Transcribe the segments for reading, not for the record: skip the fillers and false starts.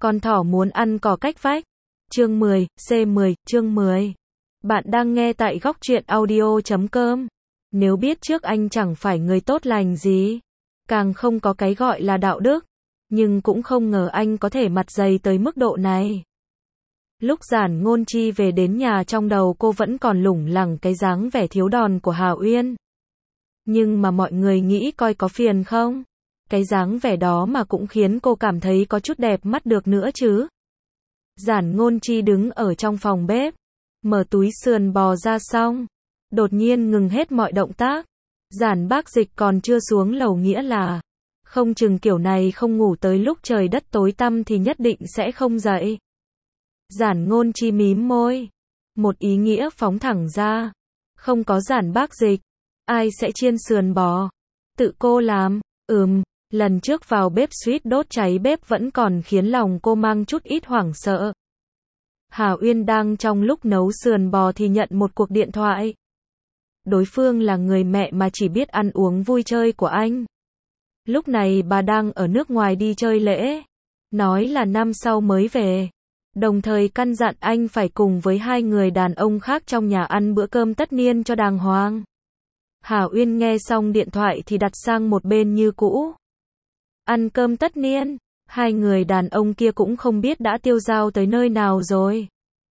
Con thỏ muốn ăn cỏ cách vách. Chương 10, C10, chương 10. Bạn đang nghe tại góc truyện audio.com. Nếu biết trước anh chẳng phải người tốt lành gì, càng không có cái gọi là đạo đức, nhưng cũng không ngờ anh có thể mặt dày tới mức độ này. Lúc Giản Ngôn Chi về đến nhà, trong đầu cô vẫn còn lủng lẳng cái dáng vẻ thiếu đòn của Hà Uyên. Nhưng mà mọi người nghĩ coi có phiền không? Cái dáng vẻ đó mà cũng khiến cô cảm thấy có chút đẹp mắt được nữa chứ. Giản Ngôn Chi đứng ở trong phòng bếp, mở túi sườn bò ra xong, đột nhiên ngừng hết mọi động tác. Giản Bác Dịch còn chưa xuống lầu, nghĩa là không chừng kiểu này không ngủ tới lúc trời đất tối tăm thì nhất định sẽ không dậy. Giản Ngôn Chi mím môi, một ý nghĩa phóng thẳng ra. Không có Giản Bác Dịch, ai sẽ chiên sườn bò? Tự cô làm? Lần trước vào bếp suýt đốt cháy bếp vẫn còn khiến lòng cô mang chút ít hoảng sợ. Hà Uyên đang trong lúc nấu sườn bò thì nhận một cuộc điện thoại. Đối phương là người mẹ mà chỉ biết ăn uống vui chơi của anh. Lúc này bà đang ở nước ngoài đi chơi lễ, nói là năm sau mới về. Đồng thời căn dặn anh phải cùng với 2 người đàn ông khác trong nhà ăn bữa cơm tất niên cho đàng hoàng. Hà Uyên nghe xong điện thoại thì đặt sang một bên như cũ. Ăn cơm tất niên, 2 người đàn ông kia cũng không biết đã tiêu dao tới nơi nào rồi.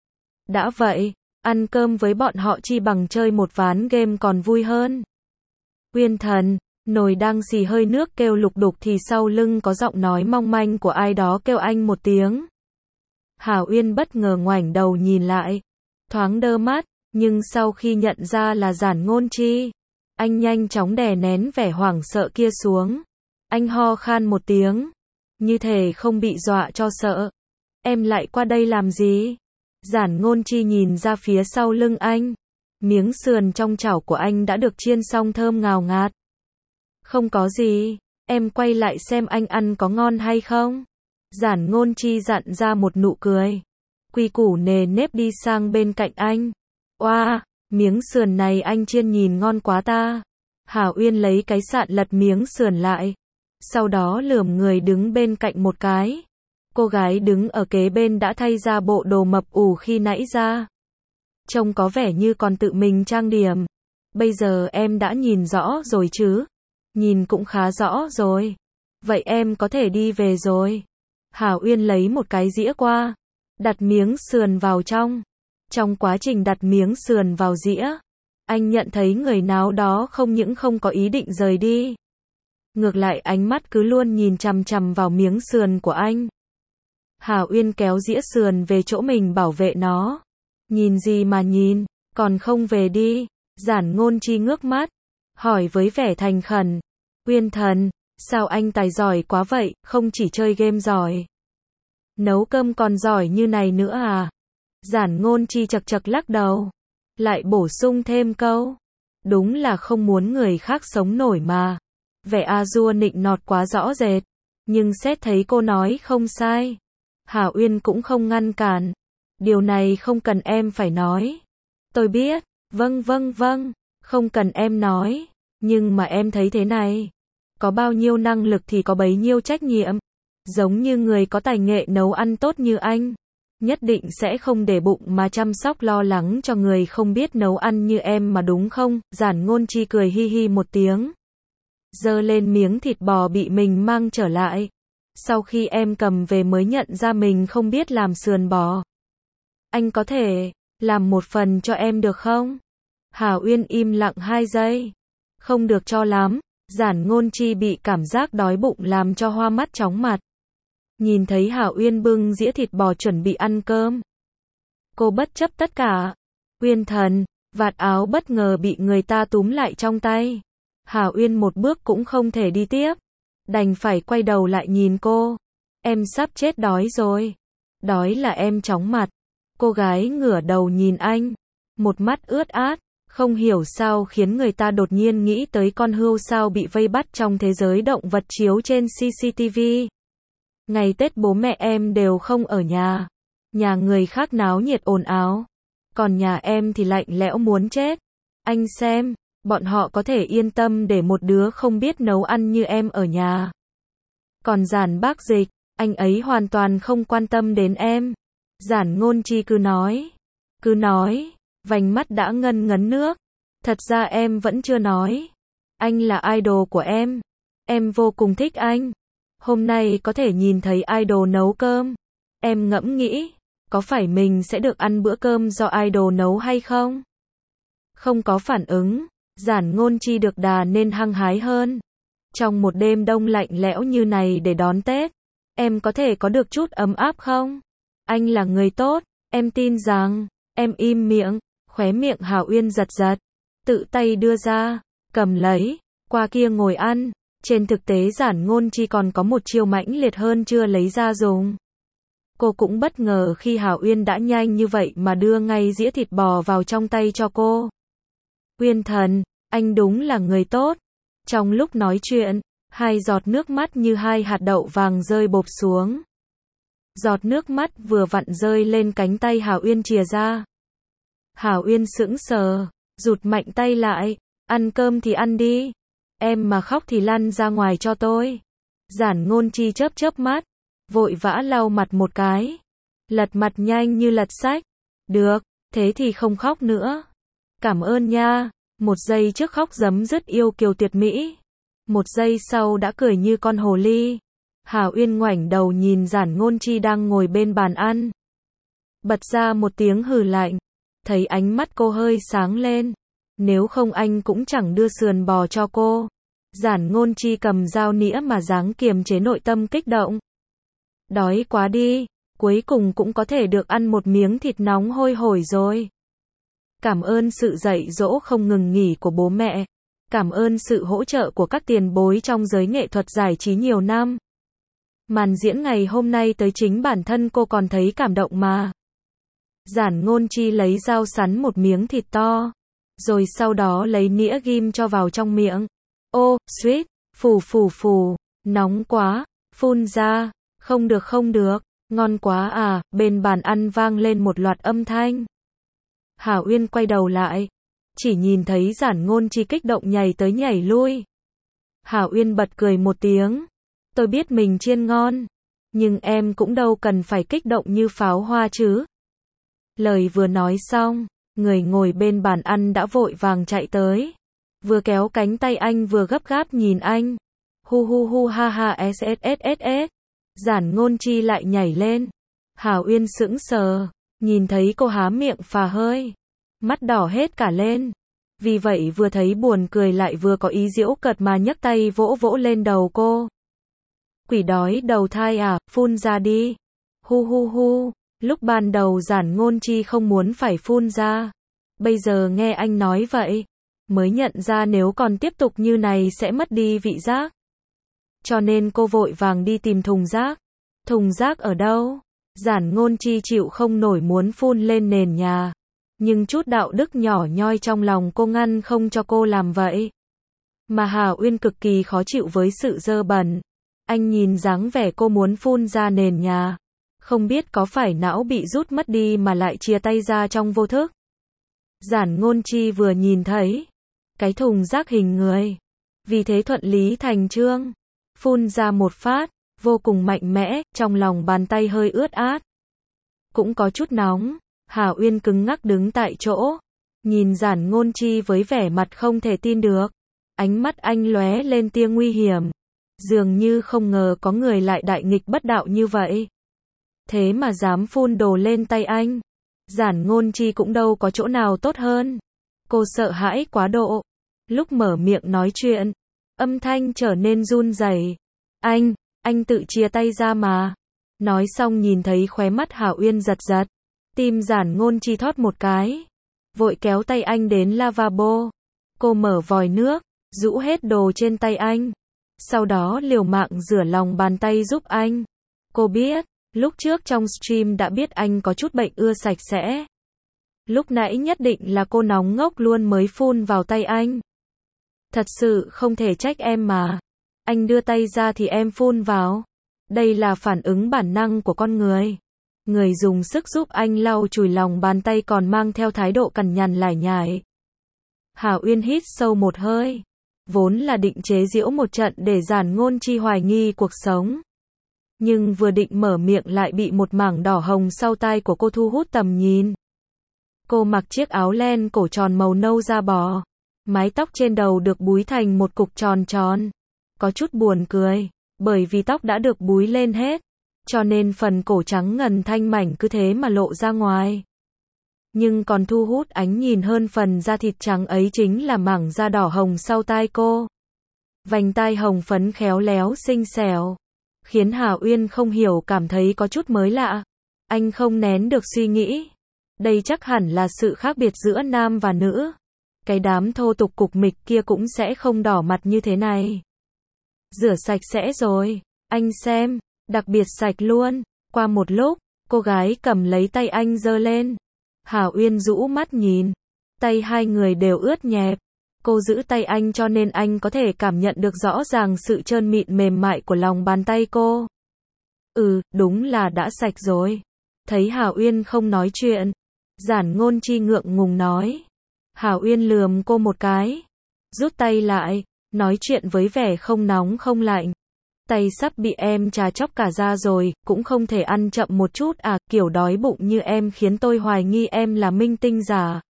Đã vậy, ăn cơm với bọn họ chi bằng chơi một ván game còn vui hơn. Uyên thần, nồi đang xì hơi nước kêu lục đục thì sau lưng có giọng nói mong manh của ai đó kêu anh một tiếng. Hà Uyên bất ngờ ngoảnh đầu nhìn lại, thoáng đơ mắt, nhưng sau khi nhận ra là Giản Ngôn Chi, anh nhanh chóng đè nén vẻ hoảng sợ kia xuống. Anh ho khan một tiếng, như thể không bị dọa cho sợ. Em lại qua đây làm gì? Giản Ngôn Chi nhìn ra phía sau lưng anh. Miếng sườn trong chảo của anh đã được chiên xong thơm ngào ngạt. Không có gì, em quay lại xem anh ăn có ngon hay không? Giản Ngôn Chi dặn ra một nụ cười. Quy củ nề nếp đi sang bên cạnh anh. Oa, miếng sườn này anh chiên nhìn ngon quá ta. Hà Uyên lấy cái sạn lật miếng sườn lại. Sau đó lườm người đứng bên cạnh một cái. Cô gái đứng ở kế bên đã thay ra bộ đồ mập ù khi nãy ra. Trông có vẻ như còn tự mình trang điểm. Bây giờ em đã nhìn rõ rồi chứ? Nhìn cũng khá rõ rồi. Vậy em có thể đi về rồi. Hà Uyên lấy một cái dĩa qua, đặt miếng sườn vào trong. Trong quá trình đặt miếng sườn vào dĩa, anh nhận thấy người nào đó không những không có ý định rời đi, ngược lại ánh mắt cứ luôn nhìn chằm chằm vào miếng sườn của anh. Hà Uyên kéo dĩa sườn về chỗ mình bảo vệ nó. Nhìn gì mà nhìn, còn không về đi. Giản Ngôn Chi ngước mắt, hỏi với vẻ thành khẩn. Uyên thần, sao anh tài giỏi quá vậy, không chỉ chơi game giỏi, nấu cơm còn giỏi như này nữa à? Giản Ngôn Chi chật chật lắc đầu, lại bổ sung thêm câu. Đúng là không muốn người khác sống nổi mà. Vẻ a dua nịnh nọt quá rõ rệt, nhưng xét thấy cô nói không sai, Hà Uyên cũng không ngăn cản. Điều này không cần em phải nói. Tôi biết, vâng, không cần em nói. Nhưng mà em thấy thế này, có bao nhiêu năng lực thì có bấy nhiêu trách nhiệm. Giống như người có tài nghệ nấu ăn tốt như anh, nhất định sẽ không để bụng mà chăm sóc lo lắng cho người không biết nấu ăn như em mà đúng không? Giản Ngôn Chi cười hi hi một tiếng, giơ lên miếng thịt bò bị mình mang trở lại. Sau khi em cầm về mới nhận ra mình không biết làm sườn bò. Anh có thể làm một phần cho em được không? Hà Uyên im lặng 2 giây. Không được cho lắm. Giản Ngôn Chi bị cảm giác đói bụng làm cho hoa mắt chóng mặt. Nhìn thấy Hà Uyên bưng dĩa thịt bò chuẩn bị ăn cơm, cô bất chấp tất cả. Uyên thần, vạt áo bất ngờ bị người ta túm lại trong tay. Hà Uyên một bước cũng không thể đi tiếp, đành phải quay đầu lại nhìn cô. Em sắp chết đói rồi. Đói là em chóng mặt. Cô gái ngửa đầu nhìn anh, một mắt ướt át, không hiểu sao khiến người ta đột nhiên nghĩ tới con hươu sao bị vây bắt trong thế giới động vật chiếu trên CCTV. Ngày Tết bố mẹ em đều không ở nhà. Nhà người khác náo nhiệt ồn ào, còn nhà em thì lạnh lẽo muốn chết. Anh xem, bọn họ có thể yên tâm để một đứa không biết nấu ăn như em ở nhà. Còn Giản Bác Dịch, Anh ấy hoàn toàn không quan tâm đến em. Giản Ngôn Chi cứ nói, vành mắt đã ngân ngấn nước. Thật ra em vẫn chưa nói. Anh là idol của em vô cùng thích anh. Hôm nay có thể nhìn thấy idol nấu cơm. Em ngẫm nghĩ, có phải mình sẽ được ăn bữa cơm do idol nấu hay không? Không có phản ứng, Giản Ngôn Chi được đà nên hăng hái hơn. Trong một đêm đông lạnh lẽo như này để đón Tết, em có thể có được chút ấm áp không? Anh là người tốt, em tin rằng. Em im miệng, khóe miệng Hảo Uyên giật giật, tự tay đưa ra, cầm lấy, qua kia ngồi ăn. Trên thực tế Giản Ngôn Chi còn có một chiêu mãnh liệt hơn chưa lấy ra dùng. Cô cũng bất ngờ khi Hảo Uyên đã nhanh như vậy mà đưa ngay dĩa thịt bò vào trong tay cho cô. Uyên thần, anh đúng là người tốt. Trong lúc nói chuyện, hai giọt nước mắt như hai hạt đậu vàng rơi bộp xuống. Giọt nước mắt vừa vặn rơi lên cánh tay Hảo Uyên chìa ra. Hảo Uyên sững sờ, rụt mạnh tay lại, ăn cơm thì ăn đi. Em mà khóc thì lăn ra ngoài cho tôi. Giản Ngôn Chi chớp chớp mắt, vội vã lau mặt một cái. Lật mặt nhanh như lật sách. Được, thế thì không khóc nữa. Cảm ơn nha. Một giây trước khóc rấm rứt yêu kiều tuyệt mỹ. Một giây sau đã cười như con hồ ly. Hảo Uyên ngoảnh đầu nhìn Giản Ngôn Chi đang ngồi bên bàn ăn. Bật ra một tiếng hừ lạnh. Thấy ánh mắt cô hơi sáng lên. Nếu không anh cũng chẳng đưa sườn bò cho cô. Giản Ngôn Chi cầm dao nĩa mà dáng kiềm chế nội tâm kích động. Đói quá đi, cuối cùng cũng có thể được ăn một miếng thịt nóng hôi hổi rồi. Cảm ơn sự dạy dỗ không ngừng nghỉ của bố mẹ. Cảm ơn sự hỗ trợ của các tiền bối trong giới nghệ thuật giải trí nhiều năm. Màn diễn ngày hôm nay tới chính bản thân cô còn thấy cảm động mà. Giản Ngôn Chi lấy dao sắn một miếng thịt to, rồi sau đó lấy nĩa ghim cho vào trong miệng. Ô, suýt, phù, nóng quá, phun ra, không được, ngon quá à, bên bàn ăn vang lên một loạt âm thanh. Hảo Uyên quay đầu lại, chỉ nhìn thấy Giản Ngôn Chi kích động nhảy tới nhảy lui. Hảo Uyên bật cười một tiếng, tôi biết mình chiên ngon, nhưng em cũng đâu cần phải kích động như pháo hoa chứ. Lời vừa nói xong, người ngồi bên bàn ăn đã vội vàng chạy tới. Vừa kéo cánh tay anh vừa gấp gáp nhìn anh. Hu ha ha sss. Giản Ngôn Chi lại nhảy lên. Hảo Uyên sững sờ, nhìn thấy cô há miệng phà hơi. Mắt đỏ hết cả lên. Vì vậy vừa thấy buồn cười lại vừa có ý giễu cợt mà nhấc tay vỗ vỗ lên đầu cô. Quỷ đói đầu thai à, phun ra đi. Hu. Lúc ban đầu Giản Ngôn Chi không muốn phải phun ra. Bây giờ nghe anh nói vậy, mới nhận ra nếu còn tiếp tục như này sẽ mất đi vị giác. Cho nên cô vội vàng đi tìm thùng rác. Thùng rác ở đâu? Giản Ngôn Chi chịu không nổi muốn phun lên nền nhà. Nhưng chút đạo đức nhỏ nhoi trong lòng cô ngăn không cho cô làm vậy. Mà Hảo Uyên cực kỳ khó chịu với sự dơ bẩn. Anh nhìn dáng vẻ cô muốn phun ra nền nhà. Không biết có phải não bị rút mất đi mà lại chia tay ra trong vô thức. Giản Ngôn Chi vừa nhìn thấy cái thùng rác hình người, vì thế thuận lý thành chương, phun ra một phát, vô cùng mạnh mẽ, trong lòng bàn tay hơi ướt át. Cũng có chút nóng, Hảo Uyên cứng ngắc đứng tại chỗ, nhìn Giản Ngôn Chi với vẻ mặt không thể tin được. Ánh mắt anh lóe lên tia nguy hiểm, dường như không ngờ có người lại đại nghịch bất đạo như vậy. Thế mà dám phun đồ lên tay anh. Giản Ngôn Chi cũng đâu có chỗ nào tốt hơn. Cô sợ hãi quá độ. Lúc mở miệng nói chuyện, âm thanh trở nên run rẩy. Anh tự chia tay ra mà. Nói xong nhìn thấy khóe mắt Hảo Uyên giật giật. Tim Giản Ngôn Chi thót một cái. Vội kéo tay anh đến lavabo. Cô mở vòi nước, rũ hết đồ trên tay anh. Sau đó liều mạng rửa lòng bàn tay giúp anh. Cô biết, lúc trước trong stream đã biết anh có chút bệnh ưa sạch sẽ. Lúc nãy nhất định là cô nóng ngốc luôn mới phun vào tay anh. Thật sự không thể trách em mà. Anh đưa tay ra thì em phun vào. Đây là phản ứng bản năng của con người. Người dùng sức giúp anh lau chùi lòng bàn tay còn mang theo thái độ cằn nhằn lải nhải. Hảo Uyên hít sâu một hơi. Vốn là định chế giễu một trận để Giản Ngôn Chi hoài nghi cuộc sống. Nhưng vừa định mở miệng lại bị một mảng đỏ hồng sau tai của cô thu hút tầm nhìn. Cô mặc chiếc áo len cổ tròn màu nâu da bò. Mái tóc trên đầu được búi thành một cục tròn tròn. Có chút buồn cười, bởi vì tóc đã được búi lên hết, cho nên phần cổ trắng ngần thanh mảnh cứ thế mà lộ ra ngoài. Nhưng còn thu hút ánh nhìn hơn phần da thịt trắng ấy chính là mảng da đỏ hồng sau tai cô. Vành tai hồng phấn khéo léo xinh xẻo, khiến Hà Uyên không hiểu cảm thấy có chút mới lạ. Anh không nén được suy nghĩ. Đây chắc hẳn là sự khác biệt giữa nam và nữ. Cái đám thô tục cục mịch kia cũng sẽ không đỏ mặt như thế này. Rửa sạch sẽ rồi, anh xem, đặc biệt sạch luôn. Qua một lúc, cô gái cầm lấy tay anh giơ lên. Hà Uyên rũ mắt nhìn, tay hai người đều ướt nhẹp. Cô giữ tay anh cho nên anh có thể cảm nhận được rõ ràng sự trơn mịn mềm mại của lòng bàn tay cô. Đúng là đã sạch rồi. Thấy Hà Uyên không nói chuyện, Giản Ngôn Chi ngượng ngùng nói. Hà Uyên lườm cô một cái, rút tay lại, nói chuyện với vẻ không nóng không lạnh. Tay sắp bị em chà chóc cả da rồi, cũng không thể ăn chậm một chút à, kiểu đói bụng như em khiến tôi hoài nghi em là minh tinh giả.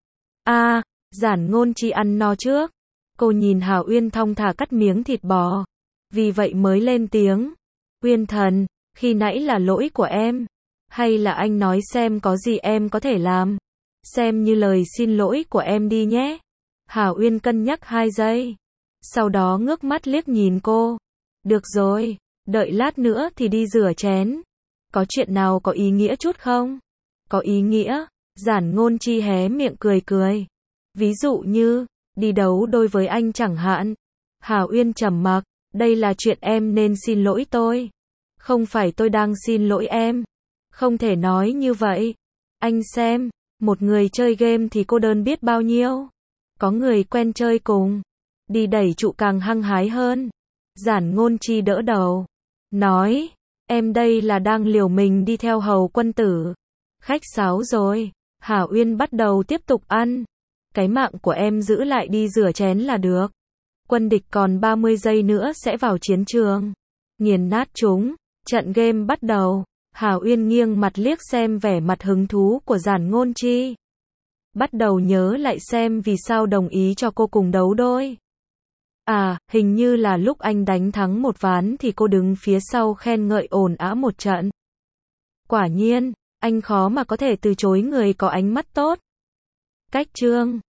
Giản Ngôn Chi ăn no trước. Cô nhìn Hà Uyên thong thả cắt miếng thịt bò, vì vậy mới lên tiếng. Uyên thần, khi nãy là lỗi của em. Hay là anh nói xem có gì em có thể làm. Xem như lời xin lỗi của em đi nhé. Hà Uyên cân nhắc 2 giây. Sau đó ngước mắt liếc nhìn cô. Được rồi, đợi lát nữa thì đi rửa chén. Có chuyện nào có ý nghĩa chút không? Có ý nghĩa. Giản Ngôn Chi hé miệng cười cười. Ví dụ như, đi đấu đôi với anh chẳng hạn. Hà Uyên trầm mặc. Đây là chuyện em nên xin lỗi tôi. Không phải tôi đang xin lỗi em. Không thể nói như vậy. Anh xem, một người chơi game thì cô đơn biết bao nhiêu. Có người quen chơi cùng, đi đẩy trụ càng hăng hái hơn. Giản Ngôn Chi đỡ đầu, nói, em đây là đang liều mình đi theo hầu quân tử. Khách sáo rồi. Hà Uyên bắt đầu tiếp tục ăn. Cái mạng của em giữ lại đi rửa chén là được. Quân địch còn 30 giây nữa sẽ vào chiến trường. Nghiền nát chúng. Trận game bắt đầu. Hà Uyên nghiêng mặt liếc xem vẻ mặt hứng thú của Giản Ngôn Chi. Bắt đầu nhớ lại xem vì sao đồng ý cho cô cùng đấu đôi. Hình như là lúc anh đánh thắng một ván thì cô đứng phía sau khen ngợi ồn ào một trận. Quả nhiên, anh khó mà có thể từ chối người có ánh mắt tốt. Cách chương